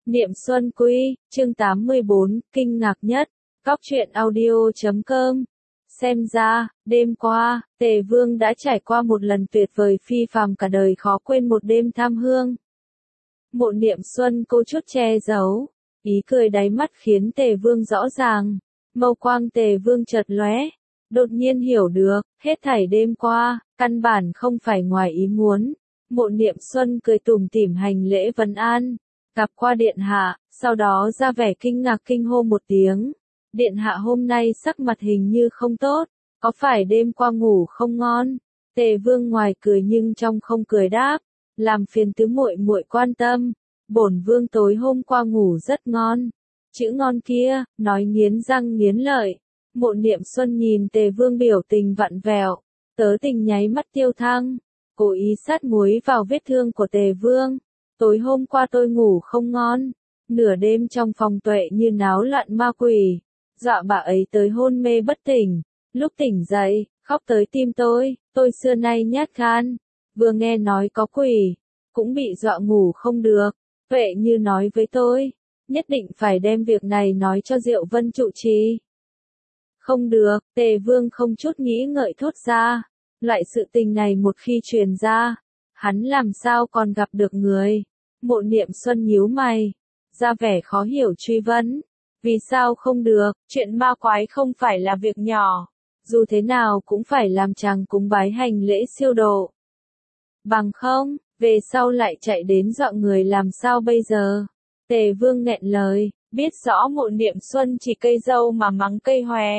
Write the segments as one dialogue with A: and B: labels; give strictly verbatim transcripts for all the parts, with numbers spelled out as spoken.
A: Niệm Xuân Quy, chương tám mươi bốn, kinh ngạc nhất, Cóc truyện audio chấm com. Xem ra, đêm qua, Tề Vương đã trải qua một lần tuyệt vời phi phàm cả đời khó quên một đêm tham hương. Mộ Niệm Xuân cô chút che giấu, ý cười đáy mắt khiến Tề Vương rõ ràng, mâu quang Tề Vương chợt lóe, đột nhiên hiểu được, hết thảy đêm qua, căn bản không phải ngoài ý muốn. Mộ Niệm Xuân cười tủm tỉm hành lễ vấn an, gặp qua điện hạ, sau đó ra vẻ kinh ngạc kinh hô một tiếng. Điện hạ hôm nay sắc mặt hình như không tốt, có phải đêm qua ngủ không ngon? Tề Vương ngoài cười nhưng trong không cười đáp, làm phiền tứ muội muội quan tâm, bổn vương tối hôm qua ngủ rất ngon. Chữ ngon kia, nói nghiến răng nghiến lợi. Mộ Niệm Xuân nhìn Tề Vương biểu tình vặn vẹo, tớ tình nháy mắt tiêu thăng, cố ý sát muối vào vết thương của Tề Vương. Tối hôm qua tôi ngủ không ngon, nửa đêm trong phòng Tuệ như náo loạn ma quỷ, dọa bà ấy tới hôn mê bất tỉnh, lúc tỉnh dậy, khóc tới tim tôi, tôi xưa nay nhát gan, vừa nghe nói có quỷ, cũng bị dọa ngủ không được. Tuệ như nói với tôi, nhất định phải đem việc này nói cho Diệu Vân trụ trì. Không được, Tề Vương không chút nghĩ ngợi thốt ra, loại sự tình này một khi truyền ra, hắn làm sao còn gặp được người. Mộ Niệm Xuân nhíu mày, ra vẻ khó hiểu truy vấn, vì sao không được, chuyện ma quái không phải là việc nhỏ, dù thế nào cũng phải làm chàng cúng bái hành lễ siêu độ. Bằng không, về sau lại chạy đến dọa người làm sao bây giờ? Tề Vương nghẹn lời, biết rõ Mộ Niệm Xuân chỉ cây dâu mà mắng cây hòe.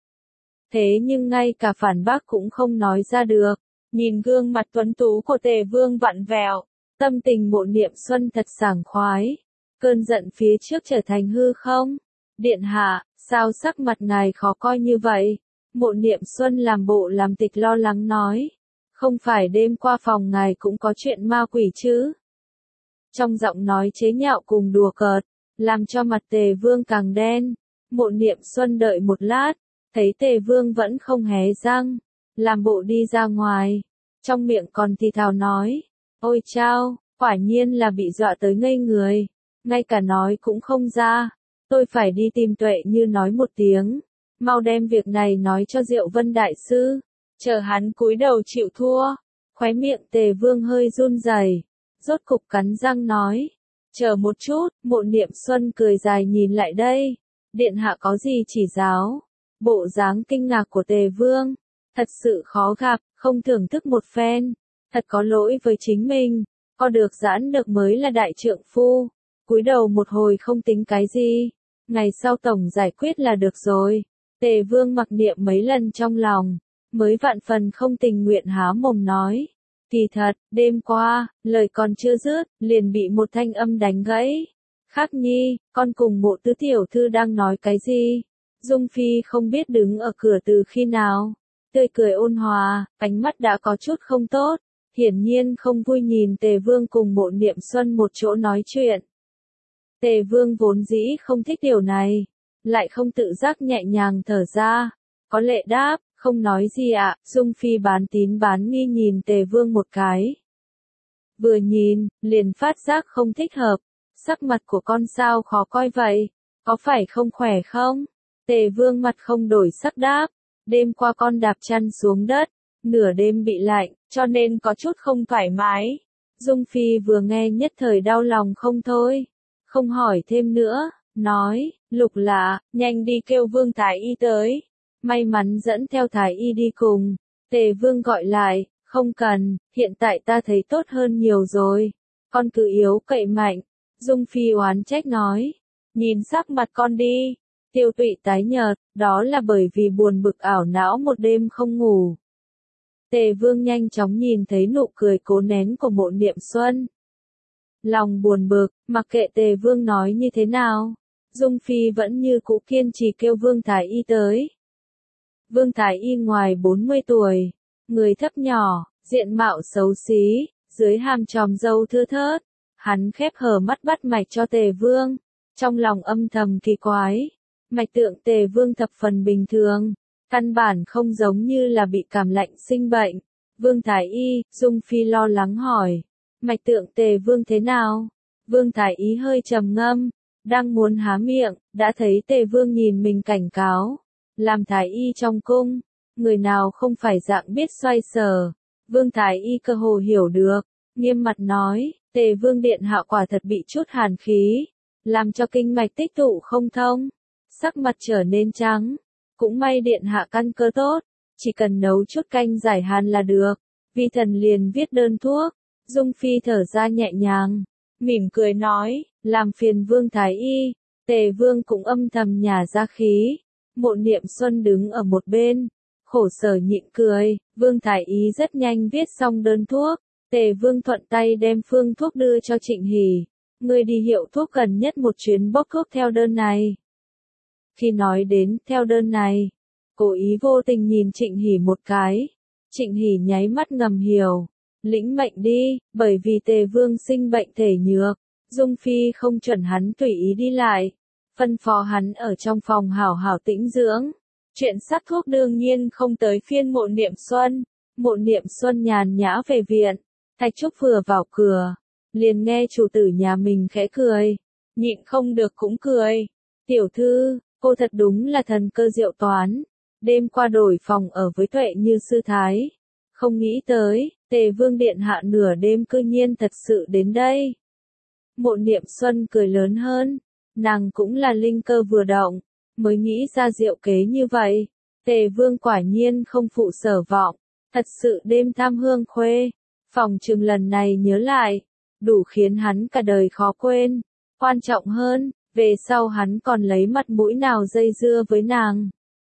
A: Thế nhưng ngay cả phản bác cũng không nói ra được, nhìn gương mặt tuấn tú của Tề Vương vặn vẹo, tâm tình Mộ Niệm Xuân thật sảng khoái, cơn giận phía trước trở thành hư không. Điện hạ, sao sắc mặt ngài khó coi như vậy? Mộ Niệm Xuân làm bộ làm tịch lo lắng nói, không phải đêm qua phòng ngài cũng có chuyện ma quỷ chứ? Trong giọng nói chế nhạo cùng đùa cợt, làm cho mặt Tề Vương càng đen. Mộ Niệm Xuân đợi một lát, thấy Tề Vương vẫn không hé răng, làm bộ đi ra ngoài, trong miệng còn thì thào nói, ôi chao, quả nhiên là bị dọa tới ngây người, ngay cả nói cũng không ra, tôi phải đi tìm Tuệ như nói một tiếng, mau đem việc này nói cho Diệu Vân đại sư, chờ hắn cúi đầu chịu thua. Khóe miệng Tề Vương hơi run rẩy, rốt cục cắn răng nói, chờ một chút. Mộ Niệm Xuân cười dài nhìn lại đây, điện hạ có gì chỉ giáo? Bộ dáng kinh ngạc của Tề Vương, thật sự khó gặp, không thưởng thức một phen, thật có lỗi với chính mình, có được giãn được mới là đại trượng phu. Cúi đầu một hồi không tính cái gì, ngày sau tổng giải quyết là được rồi. Tề Vương mặc niệm mấy lần trong lòng, mới vạn phần không tình nguyện há mồm nói, kỳ thật, đêm qua, lời còn chưa dứt, liền bị một thanh âm đánh gãy. Khắc Nhi, con cùng Mộ tứ tiểu thư đang nói cái gì? Dung Phi không biết đứng ở cửa từ khi nào, tươi cười ôn hòa, ánh mắt đã có chút không tốt, hiển nhiên không vui nhìn Tề Vương cùng Mộ Niệm Xuân một chỗ nói chuyện. Tề Vương vốn dĩ không thích điều này, lại không tự giác nhẹ nhàng thở ra, có lệ đáp, không nói gì ạ. Dung Phi bán tín bán nghi nhìn Tề Vương một cái. Vừa nhìn, liền phát giác không thích hợp, sắc mặt của con sao khó coi vậy, có phải không khỏe không? Tề Vương mặt không đổi sắc đáp, đêm qua con đạp chân xuống đất, nửa đêm bị lạnh, cho nên có chút không thoải mái. Dung Phi vừa nghe nhất thời đau lòng không thôi, không hỏi thêm nữa, nói, Lục Lạ, nhanh đi kêu Vương Thái Y tới. May mắn dẫn theo Thái Y đi cùng, Tề Vương gọi lại, không cần, hiện tại ta thấy tốt hơn nhiều rồi, con cứ yếu cậy mạnh. Dung Phi oán trách nói, nhìn sắc mặt con đi, tiêu tụy tái nhợt, đó là bởi vì buồn bực ảo não một đêm không ngủ. Tề Vương nhanh chóng nhìn thấy nụ cười cố nén của Mộ Niệm Xuân. Lòng buồn bực, mặc kệ Tề Vương nói như thế nào, Dung Phi vẫn như cũ kiên trì kêu Vương Thái Y tới. Vương Thái Y ngoài bốn mươi tuổi, người thấp nhỏ, diện mạo xấu xí, dưới hàm tròm râu thưa thớt, hắn khép hờ mắt bắt mạch cho Tề Vương, trong lòng âm thầm kỳ quái, mạch tượng Tề Vương thập phần bình thường, căn bản không giống như là bị cảm lạnh sinh bệnh. Vương Thái Y, Dung Phi lo lắng hỏi, mạch tượng Tề Vương thế nào? Vương Thái Y hơi trầm ngâm, đang muốn há miệng, đã thấy Tề Vương nhìn mình cảnh cáo. Làm Thái Y trong cung, người nào không phải dạng biết xoay sở. Vương Thái Y cơ hồ hiểu được, nghiêm mặt nói, Tề Vương điện hạ quả thật bị chút hàn khí, làm cho kinh mạch tích tụ không thông, sắc mặt trở nên trắng. Cũng may điện hạ căn cơ tốt, chỉ cần nấu chút canh giải hàn là được. Vi thần liền viết đơn thuốc. Dung Phi thở ra nhẹ nhàng, mỉm cười nói, làm phiền Vương Thái Y. Tề Vương cũng âm thầm nhả ra khí. Mộ Niệm Xuân đứng ở một bên, khổ sở nhịn cười. Vương Thái Y rất nhanh viết xong đơn thuốc. Tề Vương thuận tay đem phương thuốc đưa cho Trịnh Hỉ. Ngươi đi hiệu thuốc gần nhất một chuyến bốc thuốc theo đơn này. Khi nói đến theo đơn này, cố ý vô tình nhìn Trịnh Hỉ một cái. Trịnh Hỉ nháy mắt ngầm hiểu. Lĩnh mệnh đi, bởi vì Tề Vương sinh bệnh thể nhược, Dung Phi không chuẩn hắn tùy ý đi lại, phân phó hắn ở trong phòng hảo hảo tĩnh dưỡng. Chuyện sắc thuốc đương nhiên không tới phiên Mộ Niệm Xuân. Mộ Niệm Xuân nhàn nhã về viện, Thạch Trúc vừa vào cửa, liền nghe chủ tử nhà mình khẽ cười, nhịn không được cũng cười. Tiểu thư, cô thật đúng là thần cơ diệu toán, đêm qua đổi phòng ở với Tuệ Như sư thái. Không nghĩ tới, Tề Vương điện hạ nửa đêm cư nhiên thật sự đến đây. Mộ Niệm Xuân cười lớn hơn, nàng cũng là linh cơ vừa động, mới nghĩ ra diệu kế như vậy. Tề Vương quả nhiên không phụ sở vọng, thật sự đêm tham hương khuê. Phòng chừng lần này nhớ lại, đủ khiến hắn cả đời khó quên. Quan trọng hơn, về sau hắn còn lấy mặt mũi nào dây dưa với nàng.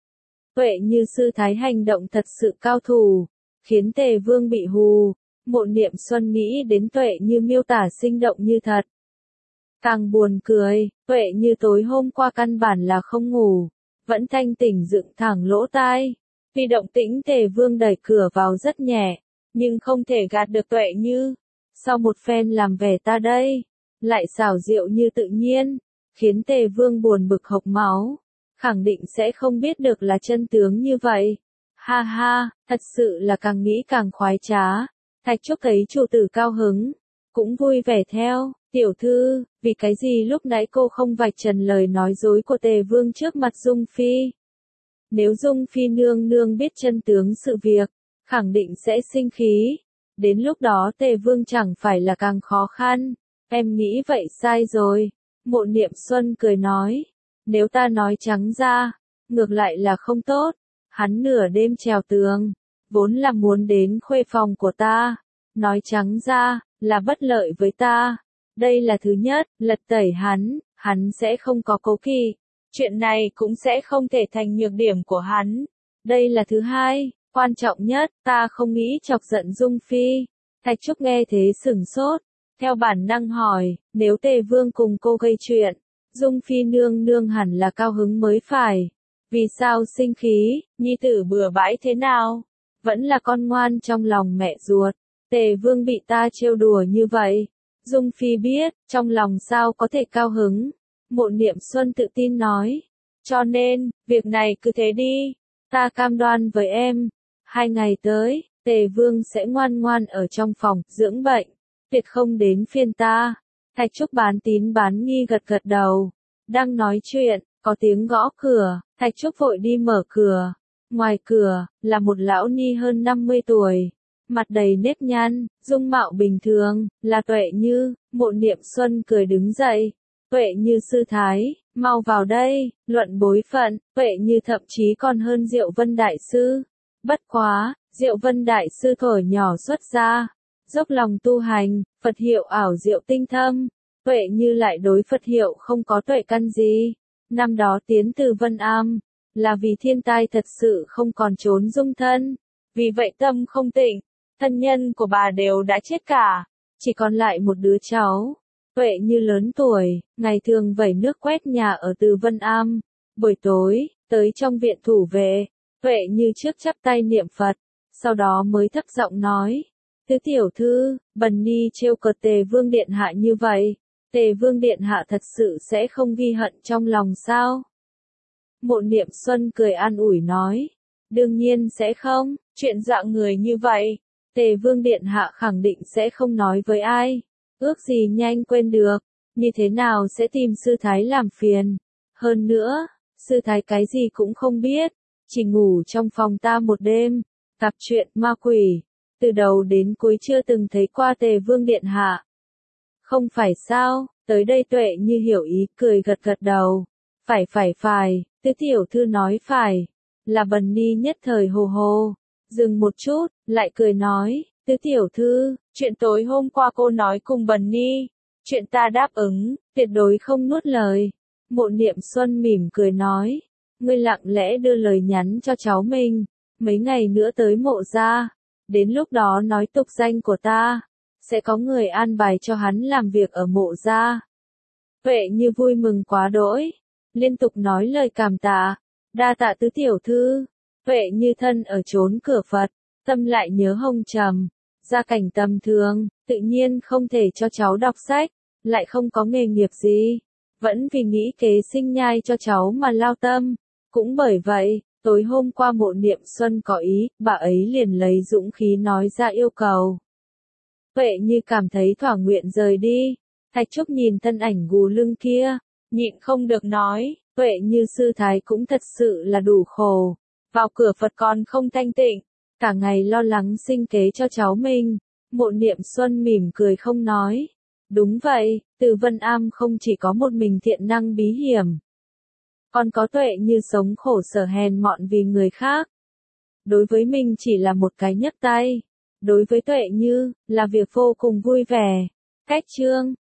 A: Tuệ Như sư thái hành động thật sự cao thủ, khiến Tề Vương bị hù. Mộ Niệm Xuân nghĩ đến Tuệ Như miêu tả sinh động như thật. Càng buồn cười, Tuệ Như tối hôm qua căn bản là không ngủ, vẫn thanh tỉnh dựng thẳng lỗ tai. Vì động tĩnh Tề Vương đẩy cửa vào rất nhẹ, nhưng không thể gạt được Tuệ Như. Sau một phen làm vẻ ta đây, lại xảo diệu như tự nhiên, khiến Tề Vương buồn bực hộc máu. Khẳng định sẽ không biết được là chân tướng như vậy. Ha ha, thật sự là càng nghĩ càng khoái trá. Thạch Trúc thấy chủ tử cao hứng, cũng vui vẻ theo. Tiểu thư, vì cái gì lúc nãy cô không vạch trần lời nói dối của Tề Vương trước mặt Dung Phi? Nếu Dung Phi nương nương biết chân tướng sự việc, khẳng định sẽ sinh khí. Đến lúc đó Tề Vương chẳng phải là càng khó khăn. Em nghĩ vậy sai rồi. Mộ Niệm Xuân cười nói. Nếu ta nói trắng ra, ngược lại là không tốt. Hắn nửa đêm trèo tường, vốn là muốn đến khuê phòng của ta. Nói trắng ra, là bất lợi với ta. Đây là thứ nhất, lật tẩy hắn, hắn sẽ không có cố kỵ. Chuyện này cũng sẽ không thể thành nhược điểm của hắn. Đây là thứ hai, quan trọng nhất, ta không nghĩ chọc giận Dung Phi. Thạch Trúc nghe thế sửng sốt, theo bản năng hỏi, nếu Tề Vương cùng cô gây chuyện, Dung Phi nương nương hẳn là cao hứng mới phải. Vì sao sinh khí, nhi tử bừa bãi thế nào? Vẫn là con ngoan trong lòng mẹ ruột. Tề Vương bị ta trêu đùa như vậy. Dung Phi biết, trong lòng sao có thể cao hứng. Mộ Niệm Xuân tự tin nói. Cho nên, việc này cứ thế đi. Ta cam đoan với em. Hai ngày tới, Tề Vương sẽ ngoan ngoan ở trong phòng, dưỡng bệnh. Tuyệt không đến phiên ta. Thạch Trúc bán tín bán nghi gật gật đầu. Đang nói chuyện, có tiếng gõ cửa. Thạch Trúc vội đi mở cửa. Ngoài cửa, là một lão ni hơn năm mươi tuổi. Mặt đầy nếp nhăn, dung mạo bình thường, là Tuệ Như. Mộ Niệm Xuân cười đứng dậy. Tuệ Như sư thái, mau vào đây. Luận bối phận, Tuệ Như thậm chí còn hơn Diệu Vân Đại Sư. Bất quá, Diệu Vân Đại Sư thổi nhỏ xuất ra, dốc lòng tu hành, Phật hiệu ảo diệu tinh thâm. Tuệ Như lại đối Phật hiệu không có tuệ căn gì. Năm đó tiến từ Vân Am, là vì thiên tai thật sự không còn trốn dung thân. Vì vậy tâm không tịnh, thân nhân của bà đều đã chết cả, chỉ còn lại một đứa cháu. Tuệ Như lớn tuổi, ngày thường vẩy nước quét nhà ở Từ Vân Am. Buổi tối, tới trong viện thủ vệ, Tuệ Như trước chắp tay niệm Phật, sau đó mới thấp giọng nói. Tứ tiểu thư, Bần Ni trêu cợt Tề Vương điện hạ như vậy, Tề Vương điện hạ thật sự sẽ không ghi hận trong lòng sao? Mộ Niệm Xuân cười an ủi nói. Đương nhiên sẽ không, chuyện dạng người như vậy, Tề Vương điện hạ khẳng định sẽ không nói với ai. ước gì nhanh quên được, như thế nào sẽ tìm sư thái làm phiền. Hơn nữa, sư thái cái gì cũng không biết, chỉ ngủ trong phòng ta một đêm, gặp chuyện ma quỷ, từ đầu đến cuối chưa từng thấy qua Tề Vương điện hạ. Không phải sao, tới đây Tuệ Như hiểu ý, cười gật gật đầu. Phải phải phải, tứ tiểu thư nói phải, là Bần Ni nhất thời hồ hồ. Dừng một chút, lại cười nói, tứ tiểu thư, chuyện tối hôm qua cô nói cùng Bần Ni, chuyện ta đáp ứng, tuyệt đối không nuốt lời. Mộ Niệm Xuân mỉm cười nói, ngươi lặng lẽ đưa lời nhắn cho cháu mình, mấy ngày nữa tới mộ gia, đến lúc đó nói tục danh của ta, sẽ có người an bài cho hắn làm việc ở mộ gia. Tuệ Như vui mừng quá đỗi, liên tục nói lời cảm tạ, đa tạ tứ tiểu thư. Tuệ Như thân ở chốn cửa Phật, tâm lại nhớ Hồng Trầm, gia cảnh tầm thường, tự nhiên không thể cho cháu đọc sách, lại không có nghề nghiệp gì, vẫn vì nghĩ kế sinh nhai cho cháu mà lao tâm. Cũng bởi vậy, tối hôm qua Mộ Niệm Xuân có ý, bà ấy liền lấy dũng khí nói ra yêu cầu. Tuệ Như cảm thấy thỏa nguyện rời đi, Thạch Trúc nhìn thân ảnh gù lưng kia, nhịn không được nói, Tuệ Như sư thái cũng thật sự là đủ khổ, vào cửa Phật còn không thanh tịnh, cả ngày lo lắng sinh kế cho cháu mình. Mộ Niệm Xuân mỉm cười không nói, đúng vậy, Từ Vân Am không chỉ có một mình thiện năng bí hiểm, còn có Tuệ Như sống khổ sở hèn mọn vì người khác. Đối với mình chỉ là một cái nhấc tay, đối với Tuệ Như, là việc vô cùng vui vẻ. Cách chương